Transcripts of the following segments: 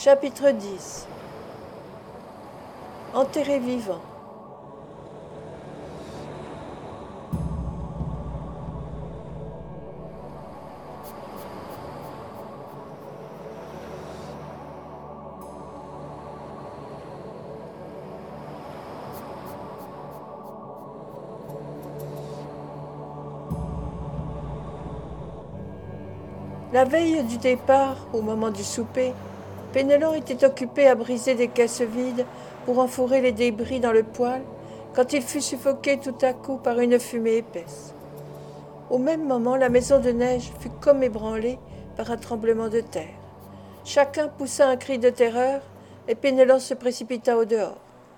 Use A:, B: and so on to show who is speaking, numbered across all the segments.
A: Chapitre 10. Enterré vivant. La veille du départ, au moment du souper, Penelon était occupé à briser des caisses vides pour enfourrer les débris dans le poêle quand il fut suffoqué tout à coup par une fumée épaisse. Au même moment, la maison de neige fut comme ébranlée par un tremblement de terre. Chacun poussa un cri de terreur et Penelon se précipita au dehors.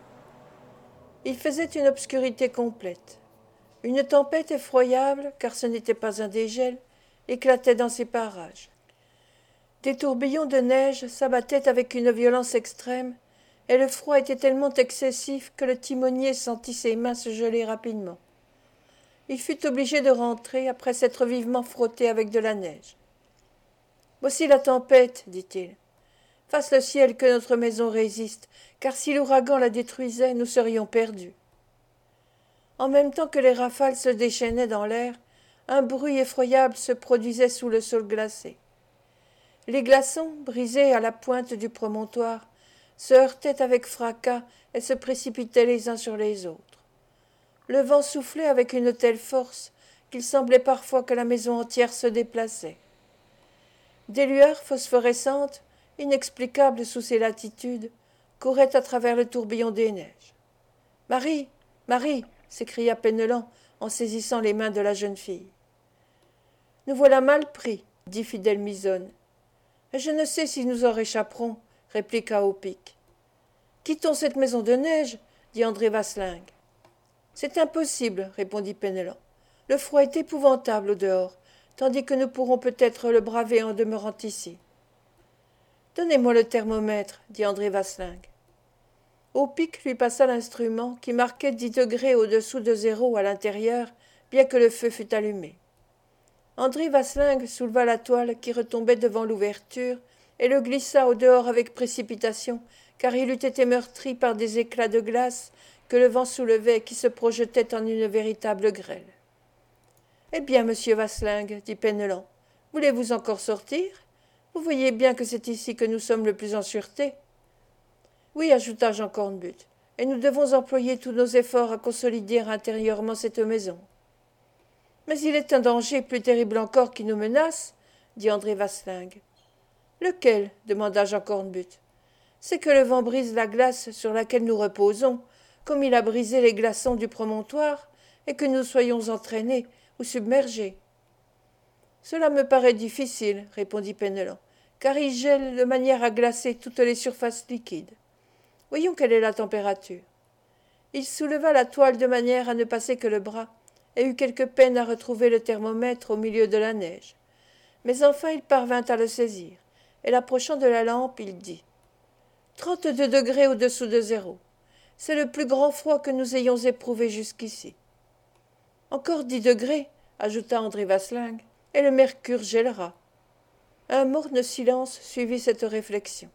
A: Il faisait une obscurité complète. Une tempête effroyable, car ce n'était pas un dégel, éclatait dans ces parages. Des tourbillons de neige s'abattaient avec une violence extrême, et le froid était tellement excessif que le timonier sentit ses mains se geler rapidement. Il fut obligé de rentrer après s'être vivement frotté avec de la neige. « Voici la tempête, dit-il. Fasse le ciel que notre maison résiste, car si l'ouragan la détruisait, nous serions perdus. » En même temps que les rafales se déchaînaient dans l'air, un bruit effroyable se produisait sous le sol glacé. Les glaçons, brisés à la pointe du promontoire, se heurtaient avec fracas et se précipitaient les uns sur les autres. Le vent soufflait avec une telle force qu'il semblait parfois que la maison entière se déplaçait. Des lueurs phosphorescentes, inexplicables sous ces latitudes, couraient à travers le tourbillon des neiges. « Marie, Marie !» s'écria Penelon en saisissant les mains de la jeune fille. « Nous voilà mal pris, dit fidèle Misonne. « Je ne sais si nous en réchapperons, répliqua Aupic. « Quittons cette maison de neige, dit André Vasling. « C'est impossible, répondit Penelon. Le froid est épouvantable au dehors, tandis que nous pourrons peut-être le braver en demeurant ici. Donnez-moi le thermomètre, dit André Vasling. Aupic lui passa l'instrument qui marquait 10 degrés au-dessous de zéro à l'intérieur, bien que le feu fût allumé. André Vasling souleva la toile qui retombait devant l'ouverture et le glissa au dehors avec précipitation, car il eût été meurtri par des éclats de glace que le vent soulevait et qui se projetaient en une véritable grêle. « Eh bien, monsieur Vasling, dit Penelon, voulez-vous encore sortir? Vous voyez bien que c'est ici que nous sommes le plus en sûreté. » « Oui, ajouta Jean Cornbutte, et nous devons employer tous nos efforts à consolider intérieurement cette maison. » « Mais il est un danger plus terrible encore qui nous menace, dit André Vasling. « Lequel ? Demanda Jean Cornbutte. « C'est que le vent brise la glace sur laquelle nous reposons, comme il a brisé les glaçons du promontoire, et que nous soyons entraînés ou submergés. »« Cela me paraît difficile, répondit Penelon, car il gèle de manière à glacer toutes les surfaces liquides. Voyons quelle est la température. » Il souleva la toile de manière à ne passer que le bras, et eut quelque peine à retrouver le thermomètre au milieu de la neige. Mais enfin il parvint à le saisir, et l'approchant de la lampe, il dit « 32 degrés au-dessous de zéro. C'est le plus grand froid que nous ayons éprouvé jusqu'ici. »« Encore 10 degrés, ajouta André Vasling, et le mercure gèlera. » Un morne silence suivit cette réflexion.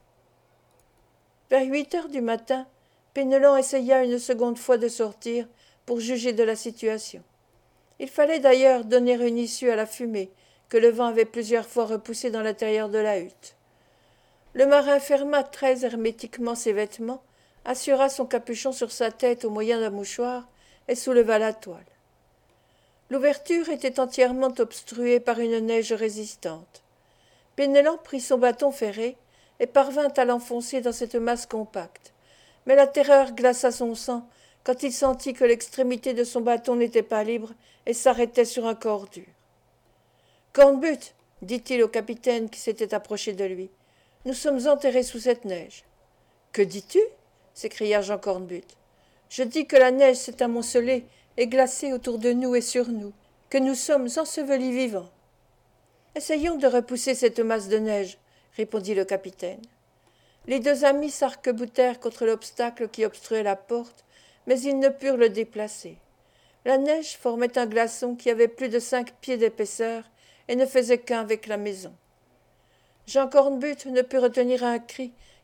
A: Vers 8 heures du matin, Penelon essaya une seconde fois de sortir pour juger de la situation. Il fallait d'ailleurs donner une issue à la fumée, que le vent avait plusieurs fois repoussée dans l'intérieur de la hutte. Le marin ferma très hermétiquement ses vêtements, assura son capuchon sur sa tête au moyen d'un mouchoir et souleva la toile. L'ouverture était entièrement obstruée par une neige résistante. Penelon prit son bâton ferré et parvint à l'enfoncer dans cette masse compacte, mais la terreur glaça son sang quand il sentit que l'extrémité de son bâton n'était pas libre et s'arrêtait sur un corps dur. « Cornbutte, dit-il au capitaine qui s'était approché de lui, nous sommes enterrés sous cette neige. »« Que dis-tu » s'écria Jean Cornbutte. « Je dis que la neige s'est amoncelée et glacée autour de nous et sur nous, que nous sommes ensevelis vivants. »« Essayons de repousser cette masse de neige, » répondit le capitaine. Les deux amis s'arc-boutèrent contre l'obstacle qui obstruait la porte, mais ils ne purent le déplacer. La neige formait un glaçon qui avait plus de 5 pieds d'épaisseur et ne faisait qu'un avec la maison. Jean Cornbutte ne put retenir un cri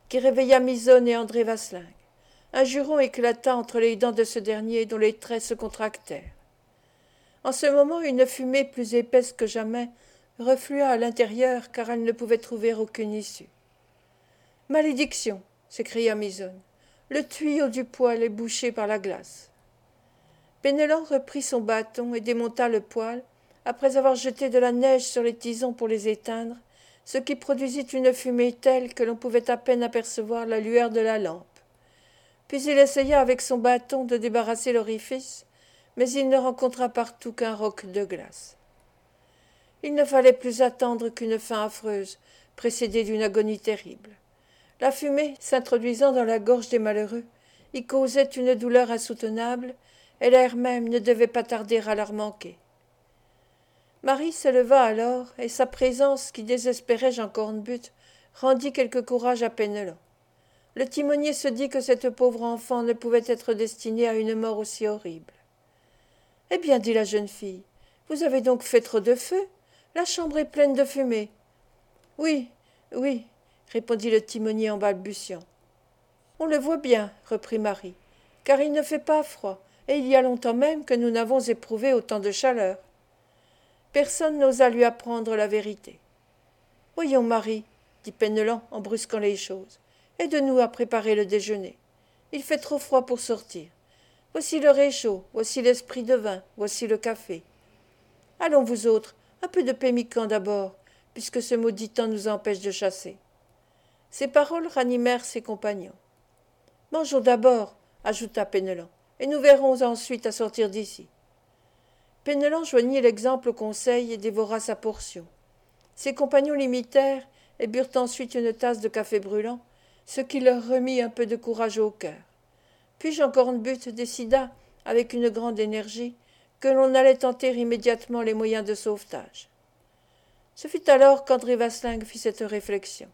A: qui réveilla Misonne et André Vasling. Un juron éclata entre les dents de ce dernier dont les traits se contractèrent. En ce moment, une fumée plus épaisse que jamais reflua à l'intérieur car elle ne pouvait trouver aucune issue. « Malédiction !» s'écria Misonne. « Le tuyau du poêle est bouché par la glace. » Penellan reprit son bâton et démonta le poêle, après avoir jeté de la neige sur les tisons pour les éteindre, ce qui produisit une fumée telle que l'on pouvait à peine apercevoir la lueur de la lampe. Puis il essaya avec son bâton de débarrasser l'orifice, mais il ne rencontra partout qu'un roc de glace. Il ne fallait plus attendre qu'une fin affreuse, précédée d'une agonie terrible. La fumée, s'introduisant dans la gorge des malheureux, y causait une douleur insoutenable, et l'air même ne devait pas tarder à leur manquer. Marie se leva alors, et sa présence, qui désespérait Jean Cornbutte, rendit quelque courage à Penellan. Le timonier se dit que cette pauvre enfant ne pouvait être destinée à une mort aussi horrible. « Eh bien, dit la jeune fille, vous avez donc fait trop de feu? La chambre est pleine de fumée. »« Oui, oui, répondit le timonier en balbutiant. On le voit bien, reprit Marie, car il ne fait pas froid, et il y a longtemps même que nous n'avons éprouvé autant de chaleur. Personne n'osa lui apprendre la vérité. Voyons, Marie, dit Penellan en brusquant les choses, aide-nous à préparer le déjeuner. Il fait trop froid pour sortir. Voici le réchaud, voici l'esprit de vin, voici le café. Allons, vous autres, un peu de pemmican d'abord, puisque ce maudit temps nous empêche de chasser. Ces paroles ranimèrent ses compagnons. Mangeons d'abord, ajouta Penellan, et nous verrons ensuite à sortir d'ici. Penellan joignit l'exemple au conseil et dévora sa portion. Ses compagnons l'imitèrent et burent ensuite une tasse de café brûlant, ce qui leur remit un peu de courage au cœur. Puis Jean Cornbutte décida, avec une grande énergie, que l'on allait tenter immédiatement les moyens de sauvetage. Ce fut alors qu'André Vasling fit cette réflexion.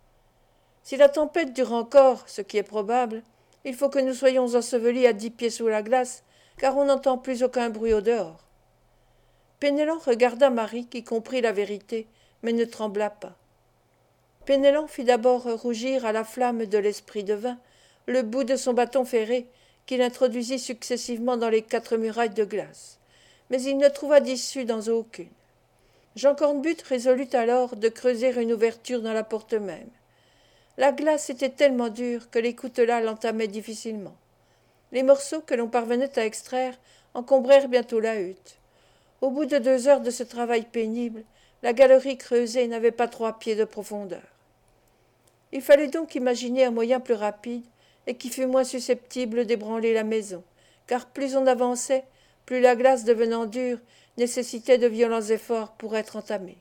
A: Si la tempête dure encore, ce qui est probable, il faut que nous soyons ensevelis à 10 pieds sous la glace, car on n'entend plus aucun bruit au dehors. Penellan regarda Marie, qui comprit la vérité, mais ne trembla pas. Penellan fit d'abord rougir à la flamme de l'esprit de vin le bout de son bâton ferré, qu'il introduisit successivement dans les 4 murailles de glace, mais il ne trouva d'issue dans aucune. Jean Cornbutte résolut alors de creuser une ouverture dans la porte même. La glace était tellement dure que les coutelas l'entamaient difficilement. Les morceaux que l'on parvenait à extraire encombrèrent bientôt la hutte. Au bout de 2 heures de ce travail pénible, la galerie creusée n'avait pas 3 pieds de profondeur. Il fallait donc imaginer un moyen plus rapide et qui fût moins susceptible d'ébranler la maison, car plus on avançait, plus la glace devenant dure nécessitait de violents efforts pour être entamée.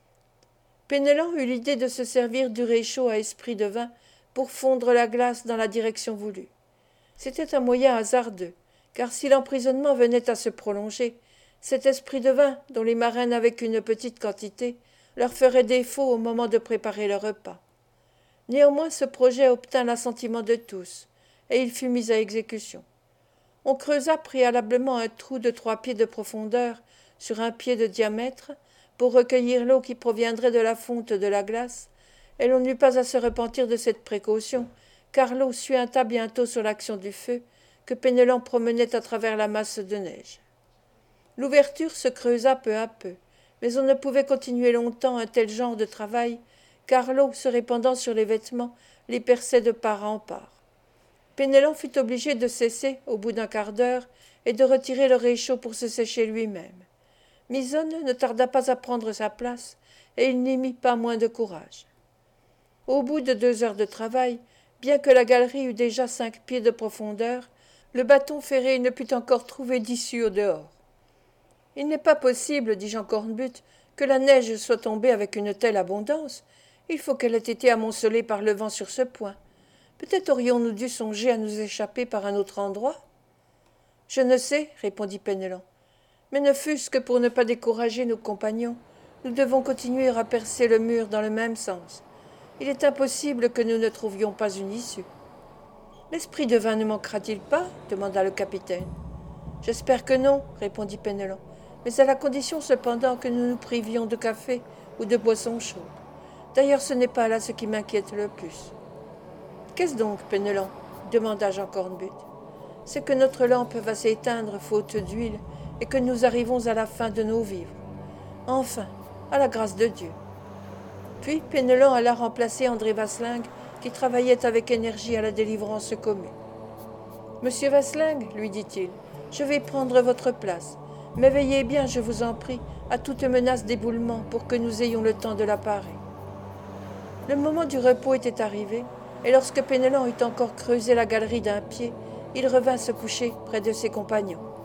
A: Penellan eut l'idée de se servir du réchaud à esprit de vin pour fondre la glace dans la direction voulue. C'était un moyen hasardeux, car si l'emprisonnement venait à se prolonger, cet esprit de vin, dont les marins n'avaient qu'une petite quantité, leur ferait défaut au moment de préparer le repas. Néanmoins ce projet obtint l'assentiment de tous, et il fut mis à exécution. On creusa préalablement un trou de 3 pieds de profondeur sur 1 pied de diamètre, pour recueillir l'eau qui proviendrait de la fonte de la glace, et l'on n'eut pas à se repentir de cette précaution, car l'eau suinta bientôt sur l'action du feu que Penellan promenait à travers la masse de neige. L'ouverture se creusa peu à peu, mais on ne pouvait continuer longtemps un tel genre de travail, car l'eau, se répandant sur les vêtements, les perçait de part en part. Penellan fut obligé de cesser au bout d'un quart d'heure et de retirer le réchaud pour se sécher lui-même. Misonne ne tarda pas à prendre sa place, et il n'y mit pas moins de courage. Au bout de 2 heures de travail, bien que la galerie eût déjà 5 pieds de profondeur, le bâton ferré ne put encore trouver d'issue au dehors. « Il n'est pas possible, dit Jean Cornbutte, que la neige soit tombée avec une telle abondance. Il faut qu'elle ait été amoncelée par le vent sur ce point. Peut-être aurions-nous dû songer à nous échapper par un autre endroit ?» « Je ne sais, répondit Penellan. Mais ne fût-ce que pour ne pas décourager nos compagnons, nous devons continuer à percer le mur dans le même sens. Il est impossible que nous ne trouvions pas une issue. L'esprit de vin ne manquera-t-il pas demanda le capitaine. J'espère que non, répondit Penellan, mais à la condition cependant que nous nous privions de café ou de boissons chaudes. D'ailleurs, ce n'est pas là ce qui m'inquiète le plus. Qu'est-ce donc, Penellan demanda Jean Cornbutte. C'est que notre lampe va s'éteindre faute d'huile et que nous arrivons à la fin de nos vivres. Enfin, à la grâce de Dieu. Puis Penellan alla remplacer André Vasling, qui travaillait avec énergie à la délivrance commune. Monsieur Vasling, lui dit-il, je vais prendre votre place, mais veillez bien, je vous en prie, à toute menace d'éboulement pour que nous ayons le temps de la parer. Le moment du repos était arrivé, et lorsque Penellan eut encore creusé la galerie d'un pied, il revint se coucher près de ses compagnons.